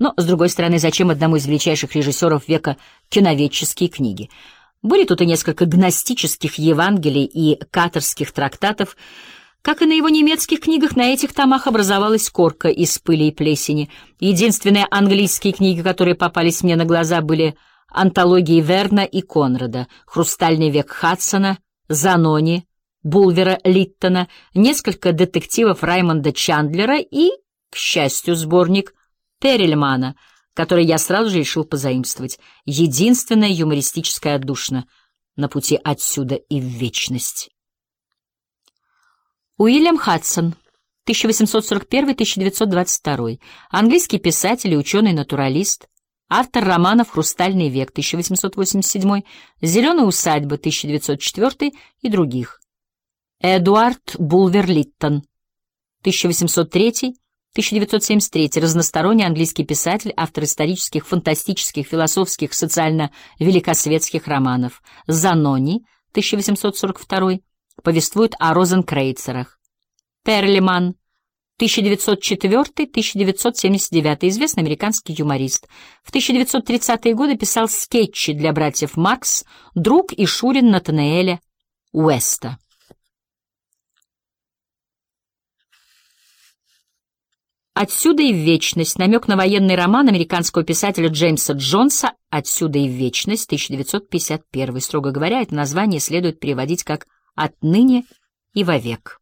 Но, с другой стороны, зачем одному из величайших режиссеров века киноведческие книги? Были тут и несколько гностических Евангелий и каторских трактатов. Как и на его немецких книгах, на этих томах образовалась корка из пыли и плесени. Единственные английские книги, которые попались мне на глаза, были антологии Верна и Конрада, «Хрустальный век» Хадсона, Занони, Булвера Литтона, несколько детективов Раймонда Чандлера и, к счастью, сборник Перельмана, который я сразу же решил позаимствовать. Единственная юмористическая отдушина на пути отсюда и в вечность. Уильям Хадсон, 1841-1922, английский писатель и ученый-натуралист, автор романов «Хрустальный век» 1887, «Зеленая усадьба» 1904 и других. Эдуард Булвер-Литтон, 1803-1973, разносторонний английский писатель, автор исторических, фантастических, философских, социально-великосветских романов. Занони, 1842, повествует о розенкрейцерах. Перлиман, 1904-1979, известный американский юморист. В 1930-е годы писал скетчи для братьев Маркс, друг и шурин Натанаэля Уэста. «Отсюда и в вечность» — намек на военный роман американского писателя Джеймса Джонса «Отсюда и в вечность» 1951. Строго говоря, это название следует переводить как «Отныне и вовек».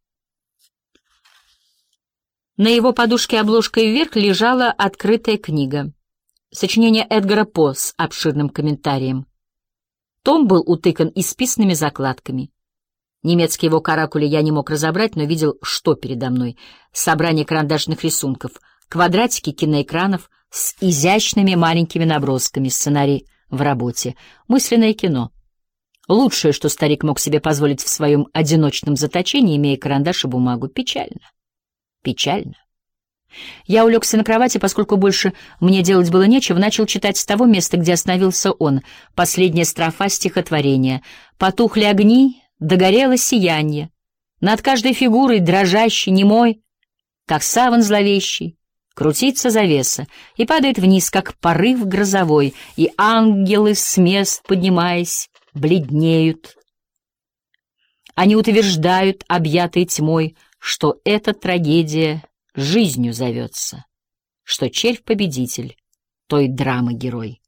На его подушке обложкой вверх лежала открытая книга. Сочинение Эдгара По с обширным комментарием. Том был утыкан исписанными закладками. Немецкие его каракули я не мог разобрать, но видел, что передо мной. Собрание карандашных рисунков, квадратики киноэкранов с изящными маленькими набросками, сценарий в работе, мысленное кино. Лучшее, что старик мог себе позволить в своем одиночном заточении, имея карандаш и бумагу. Печально. Печально. Я улегся на кровати, поскольку больше мне делать было нечего, начал читать с того места, где остановился он. Последняя строфа стихотворения. «Потухли огни, догорело сиянье. Над каждой фигурой дрожащий, немой, как саван зловещий, крутится завеса и падает вниз, как порыв грозовой, и ангелы с мест, поднимаясь, бледнеют. Они утверждают, объятые тьмой, что эта трагедия жизнью зовется, что червь-победитель той драмы герой».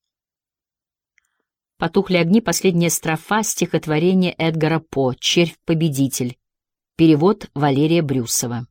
«Потухли огни» — последняя строфа стихотворения Эдгара По «Червь-победитель». Перевод Валерия Брюсова.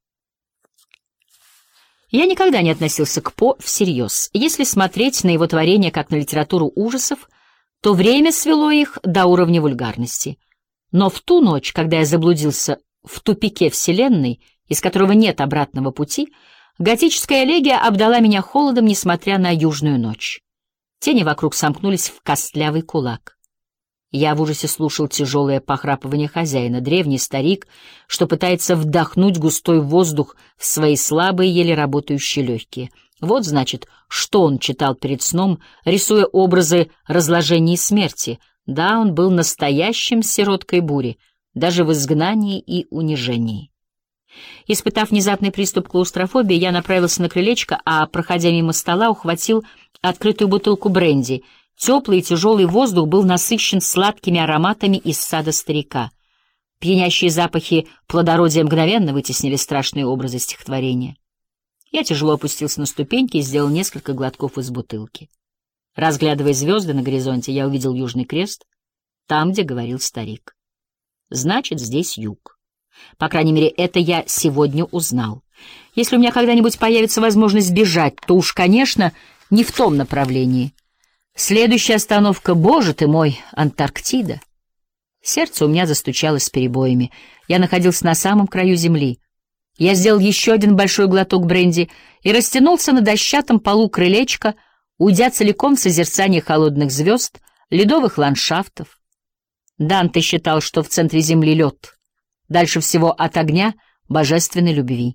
Я никогда не относился к По всерьез. Если смотреть на его творения как на литературу ужасов, то время свело их до уровня вульгарности. Но в ту ночь, когда я заблудился в тупике вселенной, из которого нет обратного пути, готическая элегия обдала меня холодом, несмотря на южную ночь. Тени вокруг сомкнулись в костлявый кулак. Я в ужасе слушал тяжелое похрапывание хозяина, древний старик, что пытается вдохнуть густой воздух в свои слабые, еле работающие легкие. Вот, значит, что он читал перед сном, рисуя образы разложения и смерти. Да, он был настоящим сироткой бури, даже в изгнании и унижении. Испытав внезапный приступ клаустрофобии, я направился на крылечко, а, проходя мимо стола, ухватил открытую бутылку бренди. Теплый и тяжелый воздух был насыщен сладкими ароматами из сада старика. Пьянящие запахи плодородия мгновенно вытеснили страшные образы стихотворения. Я тяжело опустился на ступеньки и сделал несколько глотков из бутылки. Разглядывая звезды на горизонте, я увидел Южный Крест, там, где говорил старик. Значит, здесь юг. По крайней мере, это я сегодня узнал. Если у меня когда-нибудь появится возможность бежать, то уж, конечно, не в том направлении. Следующая остановка, боже ты мой, Антарктида. Сердце у меня застучало с перебоями. Я находился на самом краю земли. Я сделал еще один большой глоток бренди и растянулся на дощатом полу крылечка, уйдя целиком в созерцание холодных звезд, ледовых ландшафтов. Данте считал, что в центре земли лед. Дальше всего от огня божественной любви.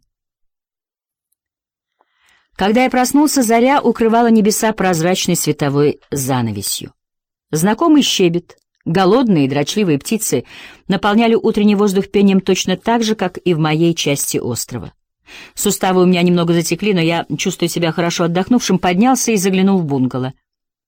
Когда я проснулся, заря укрывала небеса прозрачной световой занавесью. Знакомый щебет, голодные и дрочливые птицы наполняли утренний воздух пением точно так же, как и в моей части острова. Суставы у меня немного затекли, но я, чувствуя себя хорошо отдохнувшим, поднялся и заглянул в бунгало.